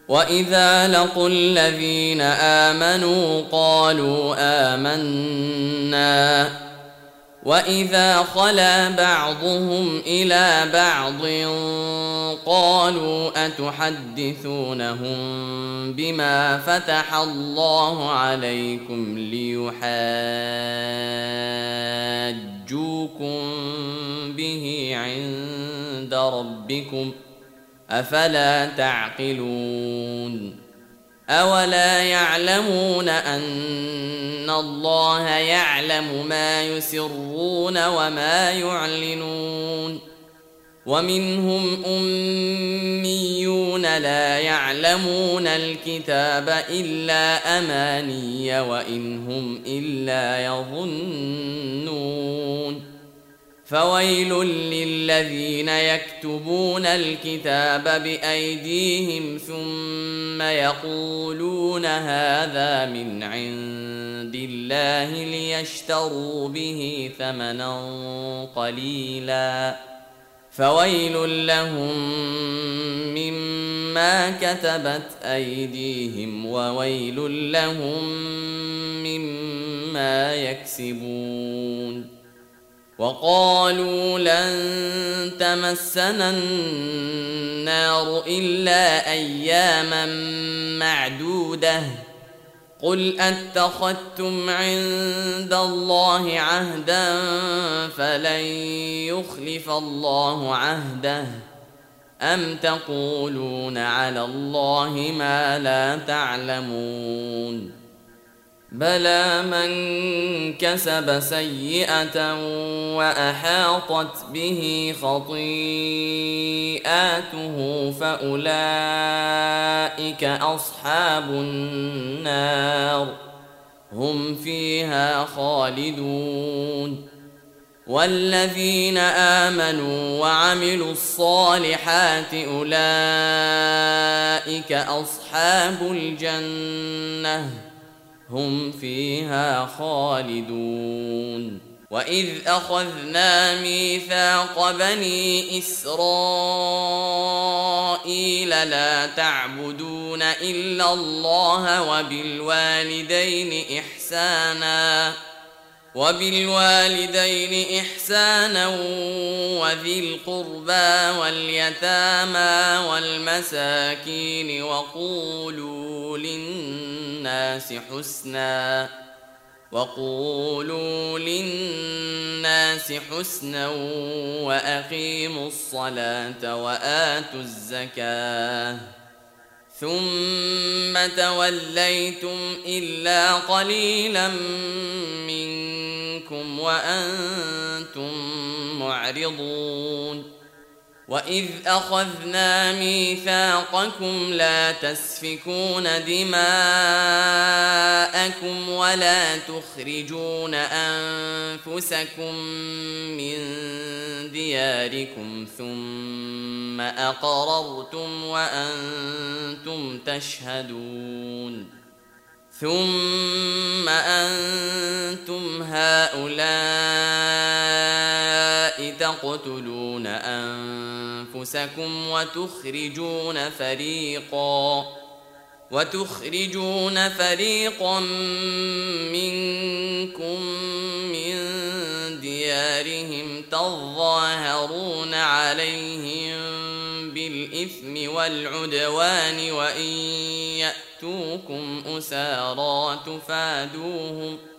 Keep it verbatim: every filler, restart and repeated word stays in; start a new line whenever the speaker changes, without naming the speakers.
وإذا لقوا الذين آمنوا قالوا آمنا وإذا خلا بعضهم إلى بعض قالوا أتحدثونهم بما فتح الله عليكم ليحاجوكم به عند ربكم أفلا تعقلون أولا يعلمون أن الله يعلم ما يسرون وما يعلنون ومنهم أميون لا يعلمون الكتاب إلا أماني وإن هم إلا يظنون فويل للذين يكتبون الكتاب بأيديهم ثم يقولون هذا من عند الله ليشتروا به ثمنا قليلا فويل لهم مما كتبت أيديهم وويل لهم مما يكسبون وقالوا لن تمسنا النار إلا أياما معدودة قل أتخذتم عند الله عهدا فلن يخلف الله عهده أم تقولون على الله ما لا تعلمون بلى من كسب سيئة وأحاطت به خطيئاته فأولئك أصحاب النار هم فيها خالدون والذين آمنوا وعملوا الصالحات أولئك أصحاب الجنة هم فيها خالدون وإذ أخذنا ميثاق بني إسرائيل لا تعبدون إلا الله وبالوالدين إحسانا وبالوالدين إحسانا وذي القربى واليتامى والمساكين وقولوا للناس حسنا وقولوا للناس حسنا وأقيموا الصلاة وآتوا الزكاة ثم توليتم إلا قليلا منكم وأنتم معرضون وإذ أخذنا ميثاقكم لا تسفكون دماءكم ولا تخرجون أنفسكم من دياركم ثم أقررتم وأنتم تشهدون ثم أنتم هؤلاء تقتلون أنفسكم وتخرجون فريقا وتخرجون فريقا منكم من ديارهم تظاهرون عليهم بالإثم والعدوان وإن يأتوكم أسارى تفادوهم